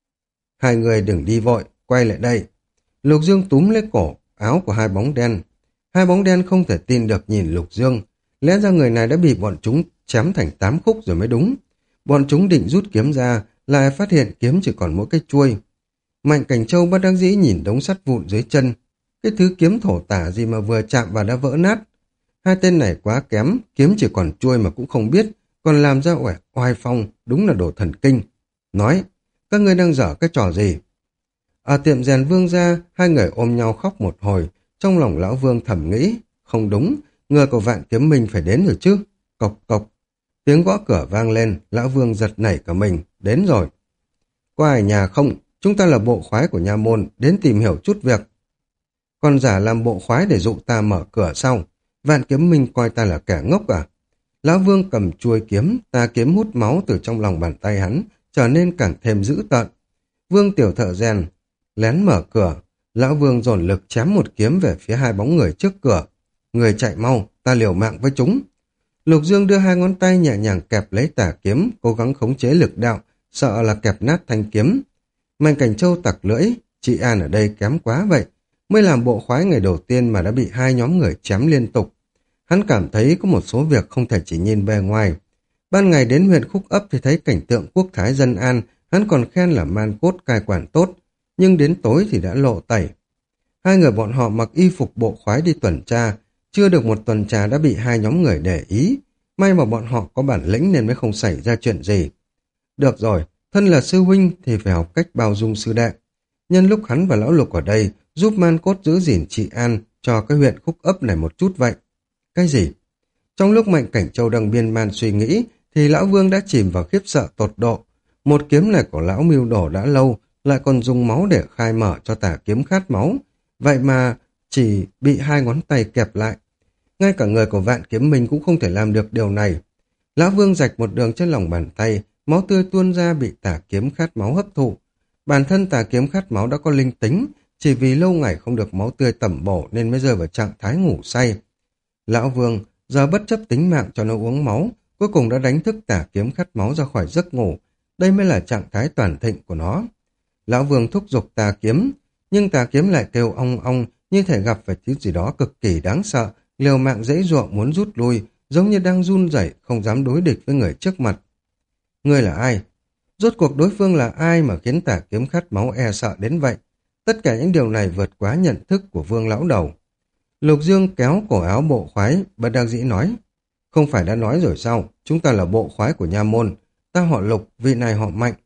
Hai người đừng đi vội, quay lại đây. Lục Dương túm lấy cổ áo của hai bóng đen. Hai bóng đen không thể tin được nhìn Lục Dương. Lẽ ra người này đã bị bọn chúng chém thành 8 khúc rồi mới đúng. Bọn chúng định rút kiếm ra, lại phát hiện kiếm chỉ còn mỗi cái chuôi. Mạnh Cảnh Châu bất đắc dĩ nhìn đống sắt vụn dưới chân. Cái thứ kiếm thổ tả gì mà vừa chạm vào đã vỡ nát. Hai tên này quá kém, kiếm chỉ còn chuôi mà cũng không biết, còn làm ra oai phong, đúng là đồ thần kinh. Nói, các ngươi đang dở cái trò gì? Ở tiệm rèn Vương gia, hai người ôm nhau khóc một hồi, trong lòng lão Vương thầm nghĩ, không đúng, người của Vạn Kiếm Minh phải đến rồi chứ. Cộc cộc, tiếng gõ cửa vang lên, lão Vương giật nảy cả mình, đến rồi. Có ai nhà không? Chúng ta là bộ khoái của nha môn, đến tìm hiểu chút việc. Còn giả làm bộ khoái để dụ ta mở cửa sau. Vạn Kiếm Minh coi ta là kẻ ngốc à? Lão Vương cầm chuôi kiếm, tà kiếm hút máu từ trong lòng bàn tay hắn, trở nên càng thêm dữ tợn. Vương Tiểu Thợ rèn lén mở cửa, Lão Vương dồn lực chém một kiếm về phía hai bóng người trước cửa. Người chạy mau, ta liều mạng với chúng. Lục Dương đưa hai ngón tay nhẹ nhàng kẹp lấy tà kiếm, cố gắng khống chế lực đạo, sợ là kẹp nát thanh kiếm. Mạnh Cảnh Châu tặc lưỡi, chị An ở đây kém quá vậy. Mới làm bộ khoái ngày đầu tiên mà đã bị hai nhóm người chém liên tục. Hắn cảm thấy có một số việc không thể chỉ nhìn bề ngoài. Ban ngày đến huyện Khúc Ấp thì thấy cảnh tượng quốc thái dân an, hắn còn khen là man cốt cai quản tốt, nhưng đến tối thì đã lộ tẩy. Hai người bọn họ mặc y phục bộ khoái đi tuần tra, chưa được một tuần tra đã bị hai nhóm người để ý. May mà bọn họ có bản lĩnh nên mới không xảy ra chuyện gì. Được rồi, thân là sư huynh thì phải học cách bao dung sư đệ. Nhân lúc hắn và lão Lục ở đây, giúp man cốt giữ gìn chị An cho cái huyện Khúc Ấp này một chút vậy. Cái gì? Trong lúc Mạnh Cảnh Châu đang miên man suy nghĩ, thì lão Vương đã chìm vào khiếp sợ tột độ. Một kiếm này của lão mưu đổ đã lâu, lại còn dùng máu để khai mở cho tà kiếm khát máu. Vậy mà chỉ bị hai ngón tay kẹp lại. Ngay cả người của Vạn Kiếm Minh cũng không thể làm được điều này. Lão Vương rạch một đường trên lòng bàn tay, máu tươi tuôn ra bị tà kiếm khát máu hấp thụ. Bản thân tà kiếm khát máu đã có linh tính, chỉ vì lâu ngày không được máu tươi tẩm bổ nên mới rơi vào trạng thái ngủ say. Lão Vương giờ bất chấp tính mạng cho nó uống máu, cuối cùng đã đánh thức tà kiếm khát máu ra khỏi giấc ngủ. Đây mới là trạng thái toàn thịnh của nó. Lão Vương thúc giục tà kiếm, nhưng tà kiếm lại kêu ong ong như thể gặp phải thứ gì đó cực kỳ đáng sợ, liều mạng giãy giụa muốn rút lui, giống như đang run rẩy không dám đối địch với người trước mặt. Ngươi là ai? Rốt cuộc đối phương là ai mà khiến tà kiếm khát máu e sợ đến vậy? Tất cả những điều này vượt quá nhận thức của Vương lão đầu. Lục Dương kéo cổ áo bộ khoái, bất đắc dĩ nói. Không phải đã nói rồi sao? Chúng ta là bộ khoái của nha môn. Ta họ Lục, vị này họ Mạnh.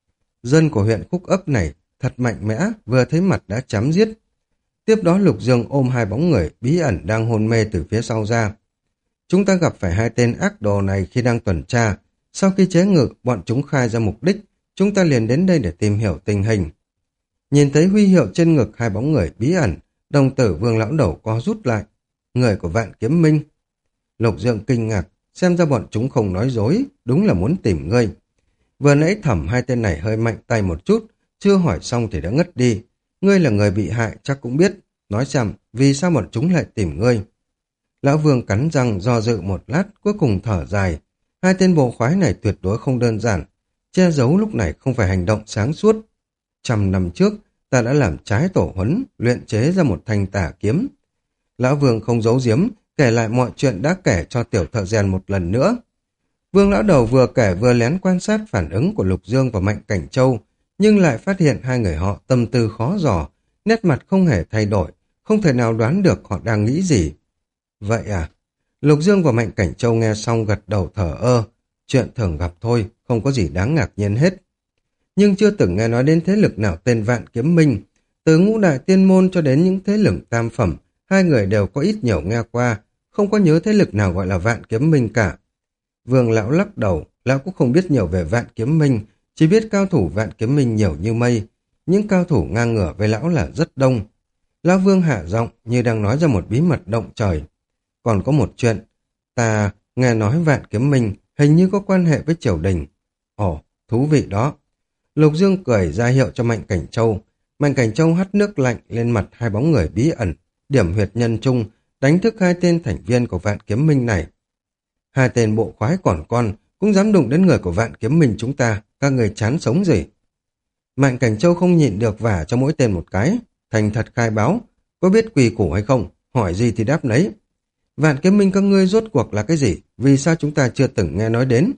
Dân của huyện Khúc Ấp này thật mạnh mẽ, vừa thấy mặt đã chém giết. Tiếp đó Lục Dương ôm hai bóng người bí ẩn đang hôn mê từ phía sau ra. Chúng ta gặp phải hai tên ác đồ này khi đang tuần tra. Sau khi chế ngự, bọn chúng khai ra mục đích, chúng ta liền đến đây để tìm hiểu tình hình. Nhìn thấy huy hiệu trên ngực hai bóng người bí ẩn, đồng tử Vương lão đầu co rút lại. Người của Vạn Kiếm Minh. Lục Dương kinh ngạc, xem ra bọn chúng không nói dối, đúng là muốn tìm ngươi. Vừa nãy thẩm hai tên này hơi mạnh tay một chút, chưa hỏi xong thì đã ngất đi. Ngươi là người bị hại chắc cũng biết, nói xem vì sao bọn chúng lại tìm ngươi. Lão Vương cắn răng do dự một lát, cuối cùng thở dài. Hai tên bộ khoái này tuyệt đối không đơn giản, che giấu lúc này không phải hành động sáng suốt. 100 năm trước, ta đã làm trái tổ huấn, luyện chế ra một thanh tà kiếm. Lão Vương không giấu giếm, kể lại mọi chuyện đã kể cho Tiểu Thợ rèn một lần nữa. Vương lão đầu vừa kể vừa lén quan sát phản ứng của Lục Dương và Mạnh Cảnh Châu, nhưng lại phát hiện hai người họ tâm tư khó dò, nét mặt không hề thay đổi, không thể nào đoán được họ đang nghĩ gì. Vậy à? Lục Dương và Mạnh Cảnh Châu nghe xong gật đầu thở ơ, chuyện thường gặp thôi, không có gì đáng ngạc nhiên hết. Nhưng chưa từng nghe nói đến thế lực nào tên Vạn Kiếm Minh, từ ngũ đại tiên môn cho đến những thế lực tam phẩm, hai người đều có ít nhiều nghe qua, không có nhớ thế lực nào gọi là Vạn Kiếm Minh cả. Vương lão lắc đầu, lão cũng không biết nhiều về Vạn Kiếm Minh, chỉ biết cao thủ Vạn Kiếm Minh nhiều như mây, những cao thủ ngang ngửa với lão là rất đông. Lão Vương hạ giọng như đang nói ra một bí mật động trời. Còn có một chuyện, ta nghe nói Vạn Kiếm Minh hình như có quan hệ với triều đình. Ồ, thú vị đó. Lục Dương cười ra hiệu cho Mạnh Cảnh Châu. Mạnh Cảnh Châu hắt nước lạnh lên mặt hai bóng người bí ẩn, điểm huyệt nhân trung, đánh thức hai tên thành viên của Vạn Kiếm Minh này. Hai tên bộ khoái còn con cũng dám đụng đến người của Vạn Kiếm Minh chúng ta, các người chán sống gì? Mạnh Cảnh Châu không nhịn được vả cho mỗi tên một cái, thành thật khai báo, có biết quy củ hay không, hỏi gì thì đáp nấy. Vạn Kiếm Minh các ngươi rốt cuộc là cái gì, vì sao chúng ta chưa từng nghe nói đến?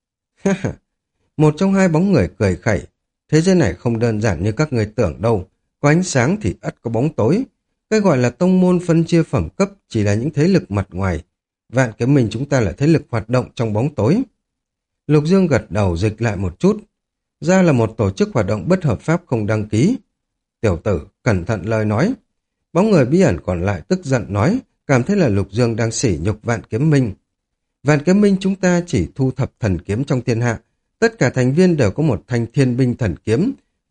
Một trong hai bóng người cười khẩy, thế giới này không đơn giản như các người tưởng đâu, có ánh sáng thì ắt có bóng tối. Cái gọi là tông môn phân chia phẩm cấp chỉ là những thế lực mặt ngoài. Vạn Kiếm Minh chúng ta là thế lực hoạt động trong bóng tối. Lục Dương gật đầu dịch lại một chút. Ra là một tổ chức hoạt động bất hợp pháp không đăng ký. Tiểu tử, cẩn thận lời nói. Bóng người bí ẩn còn lại tức giận nói, cảm thấy là Lục Dương đang sỉ nhục Vạn Kiếm Minh. Vạn Kiếm Minh chúng ta chỉ thu thập thần kiếm trong thiên hạ. Tất cả thành viên đều có một thanh thiên binh thần kiếm,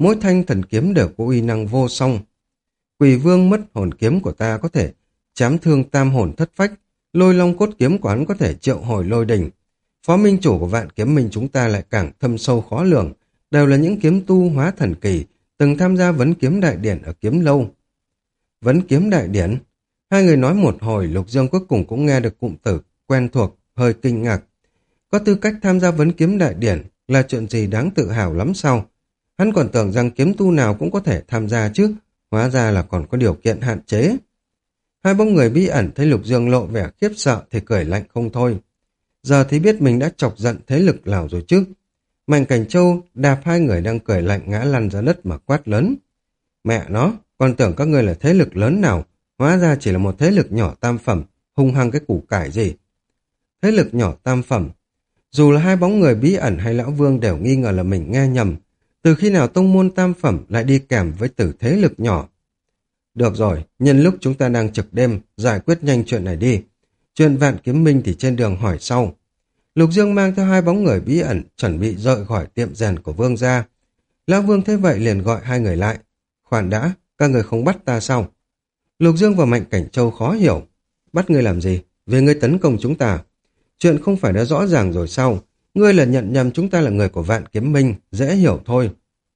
mỗi thanh thần kiếm đều có uy năng vô song. Quỷ vương mất hồn kiếm của ta có thể chám thương tam hồn thất phách, lôi long cốt kiếm của hắn có thể triệu hồi lôi đình. Phó minh chủ của Vạn Kiếm Minh chúng ta lại càng thâm sâu khó lường, đều là những kiếm tu hóa thần kỳ, từng tham gia vấn kiếm đại điển ở kiếm lâu. Vấn kiếm đại điển, hai người nói một hồi, Lục Dương cuối cùng cũng nghe được cụm từ quen thuộc, hơi kinh ngạc. Có tư cách tham gia vấn kiếm đại điển là chuyện gì đáng tự hào lắm sao? Hắn còn tưởng rằng kiếm tu nào cũng có thể tham gia chứ, hóa ra là còn có điều kiện hạn chế. Hai bóng người bí ẩn thấy Lục Dương lộ vẻ khiếp sợ thì cười lạnh không thôi. Giờ thì biết mình đã chọc giận thế lực nào rồi chứ. Mạnh Cảnh Châu đạp hai người đang cười lạnh ngã lăn ra đất mà quát lớn. Mẹ nó, còn tưởng các ngươi là thế lực lớn nào, hóa ra chỉ là một thế lực nhỏ tam phẩm, hung hăng cái củ cải gì. Thế lực nhỏ tam phẩm. Dù là hai bóng người bí ẩn hay lão vương đều nghi ngờ là mình nghe nhầm. Từ khi nào tông môn tam phẩm lại đi kèm với từ thế lực nhỏ? Được rồi, nhân lúc chúng ta đang trực đêm, giải quyết nhanh chuyện này đi. Chuyện Vạn Kiếm Minh thì trên đường hỏi sau. Lục Dương mang theo hai bóng người bí ẩn, chuẩn bị rời khỏi tiệm rèn của Vương gia. Lão Vương thấy vậy liền gọi hai người lại. Khoan đã, các người không bắt ta sao? Lục Dương và Mạnh Cảnh Châu khó hiểu. Bắt ngươi làm gì? Vì ngươi tấn công chúng ta. Chuyện không phải đã rõ ràng rồi sao? Ngươi là nhận nhầm chúng ta là người của Vạn Kiếm Minh, dễ hiểu thôi.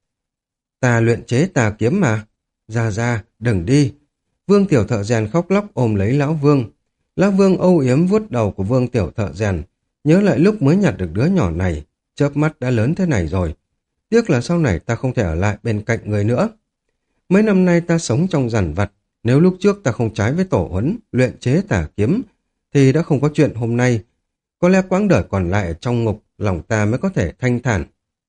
Ta luyện chế tà kiếm mà. Ra, đừng đi. Vương Tiểu Thợ Rèn khóc lóc ôm lấy Lão Vương. Lão Vương âu yếm vuốt đầu của Vương Tiểu Thợ Rèn. Nhớ lại lúc mới nhặt được đứa nhỏ này, chớp mắt đã lớn thế này rồi. Tiếc là sau này ta không thể ở lại bên cạnh người nữa. Mấy năm nay ta sống trong giản vặt, nếu lúc trước ta không trái với tổ huấn, luyện chế tà kiếm, thì đã không có chuyện hôm nay. Có lẽ quãng đời còn lại ở trong ngục, lòng ta mới có thể thanh thản.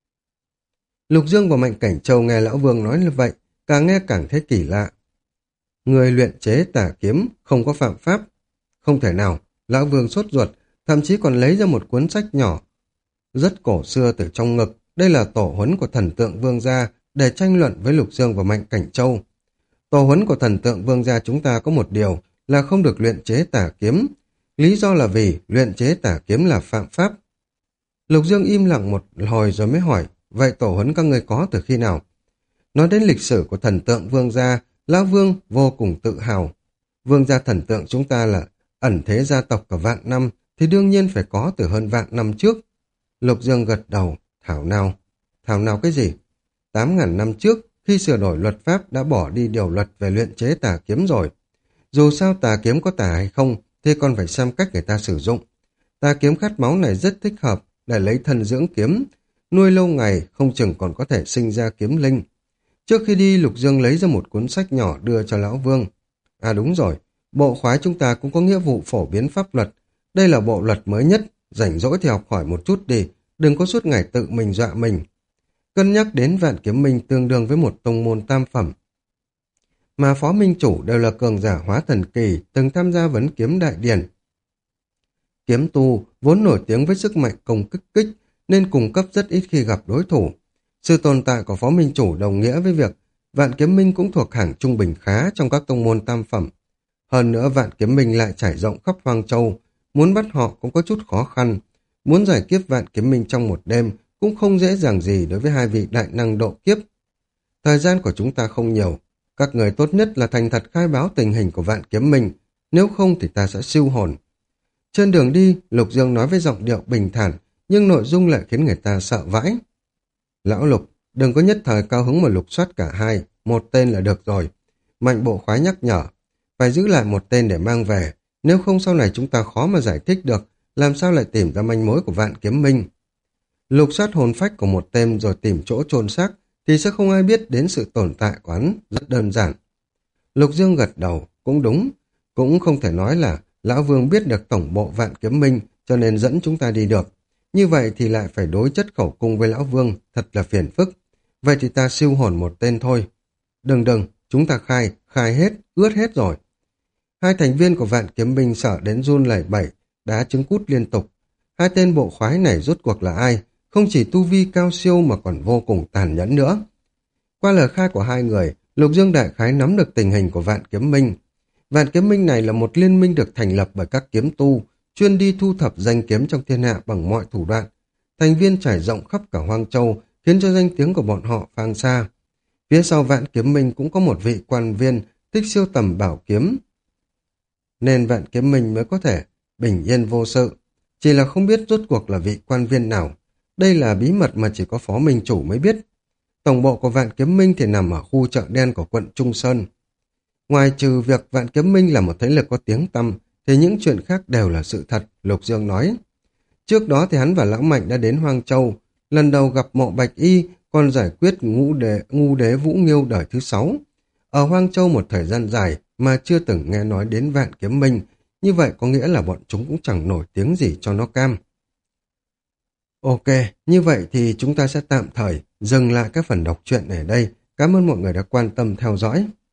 Lục Dương và Mạnh Cảnh Châu nghe Lão Vương nói như vậy, càng nghe càng thấy kỳ lạ. Người luyện chế tà kiếm không có phạm pháp. Không thể nào, Lão Vương sốt ruột, thậm chí còn lấy ra một cuốn sách nhỏ, rất cổ xưa từ trong ngực. Đây là tổ huấn của thần tượng Vương gia để tranh luận với Lục Dương và Mạnh Cảnh Châu. Tổ huấn của thần tượng Vương gia chúng ta có một điều là không được luyện chế tà kiếm. Lý do là vì luyện chế tà kiếm là phạm pháp. Lục Dương im lặng một hồi rồi mới hỏi, vậy tổ huấn các ngươi có từ khi nào? Nói đến lịch sử của thần tượng Vương gia, Lão Vương vô cùng tự hào. Vương gia thần tượng chúng ta là ẩn thế gia tộc cả vạn năm, thì đương nhiên phải có từ hơn vạn năm trước. Lục Dương gật đầu, thảo nào cái gì? 8.000 năm trước, khi sửa đổi luật pháp đã bỏ đi điều luật về luyện chế tà kiếm rồi. Dù sao tà kiếm có tà hay không, thì còn phải xem cách người ta sử dụng. Tà kiếm khát máu này rất thích hợp để lấy thân dưỡng kiếm, nuôi lâu ngày không chừng còn có thể sinh ra kiếm linh. Trước khi đi, Lục Dương lấy ra một cuốn sách nhỏ đưa cho Lão Vương. À đúng rồi, bộ khoái chúng ta cũng có nghĩa vụ phổ biến pháp luật. Đây là bộ luật mới nhất, rảnh rỗi thì học hỏi một chút đi, đừng có suốt ngày tự mình dọa mình. Cân nhắc đến Vạn Kiếm Minh tương đương với một tông môn tam phẩm, mà phó minh chủ đều là cường giả hóa thần kỳ, từng tham gia vấn kiếm đại điển. Kiếm tu vốn nổi tiếng với sức mạnh công kích nên cung cấp rất ít khi gặp đối thủ. Sự tồn tại của phó minh chủ đồng nghĩa với việc Vạn Kiếm Minh cũng thuộc hàng trung bình khá trong các tông môn tam phẩm. Hơn nữa Vạn Kiếm Minh lại trải rộng khắp Hoang Châu, muốn bắt họ cũng có chút khó khăn. Muốn giải kiếp Vạn Kiếm Minh trong một đêm cũng không dễ dàng gì đối với hai vị đại năng độ kiếp. Thời gian của chúng ta không nhiều, các người tốt nhất là thành thật khai báo tình hình của Vạn Kiếm Minh, nếu không thì ta sẽ siêu hồn. Trên đường đi, Lục Dương nói với giọng điệu bình thản, nhưng nội dung lại khiến người ta sợ vãi. Lão Lục, đừng có nhất thời cao hứng mà lục soát cả hai, một tên là được rồi. Mạnh bộ khoái nhắc nhở, phải giữ lại một tên để mang về, nếu không sau này chúng ta khó mà giải thích được, làm sao lại tìm ra manh mối của Vạn Kiếm Minh. Lục soát hồn phách của một tên rồi tìm chỗ chôn xác thì sẽ không ai biết đến sự tồn tại của hắn, rất đơn giản. Lục Dương gật đầu, cũng đúng, cũng không thể nói là Lão Vương biết được tổng bộ Vạn Kiếm Minh cho nên dẫn chúng ta đi được. Như vậy thì lại phải đối chất khẩu cung với Lão Vương, thật là phiền phức. Vậy thì ta siêu hồn một tên thôi. Đừng, chúng ta khai hết, ướt hết rồi. Hai thành viên của Vạn Kiếm Minh sợ đến run lẩy bẩy, đá trứng cút liên tục. Hai tên bộ khoái này rốt cuộc là ai? Không chỉ tu vi cao siêu mà còn vô cùng tàn nhẫn nữa. Qua lời khai của hai người, Lục Dương đại khái nắm được tình hình của Vạn Kiếm Minh. Vạn Kiếm Minh này là một liên minh được thành lập bởi các kiếm tu, chuyên đi thu thập danh kiếm trong thiên hạ bằng mọi thủ đoạn. Thành viên trải rộng khắp cả Hoang Châu, khiến cho danh tiếng của bọn họ vang xa. Phía sau Vạn Kiếm Minh cũng có một vị quan viên thích siêu tầm bảo kiếm, nên Vạn Kiếm Minh mới có thể bình yên vô sự. Chỉ là không biết rốt cuộc là vị quan viên nào. Đây là bí mật mà chỉ có Phó Minh Chủ mới biết. Tổng bộ của Vạn Kiếm Minh thì nằm ở khu chợ đen của quận Trung Sơn. Ngoài trừ việc Vạn Kiếm Minh là một thế lực có tiếng tăm, thì những chuyện khác đều là sự thật, Lục Dương nói. Trước đó thì hắn và Lão Mạnh đã đến Hoang Châu, lần đầu gặp Mộ Bạch Y, còn giải quyết ngu đế Vũ Nghiêu đời thứ 6. Ở Hoang Châu một thời gian dài mà chưa từng nghe nói đến Vạn Kiếm Minh, như vậy có nghĩa là bọn chúng cũng chẳng nổi tiếng gì cho nó cam. Ok, như vậy thì chúng ta sẽ tạm thời dừng lại các phần đọc truyện ở đây. Cảm ơn mọi người đã quan tâm theo dõi.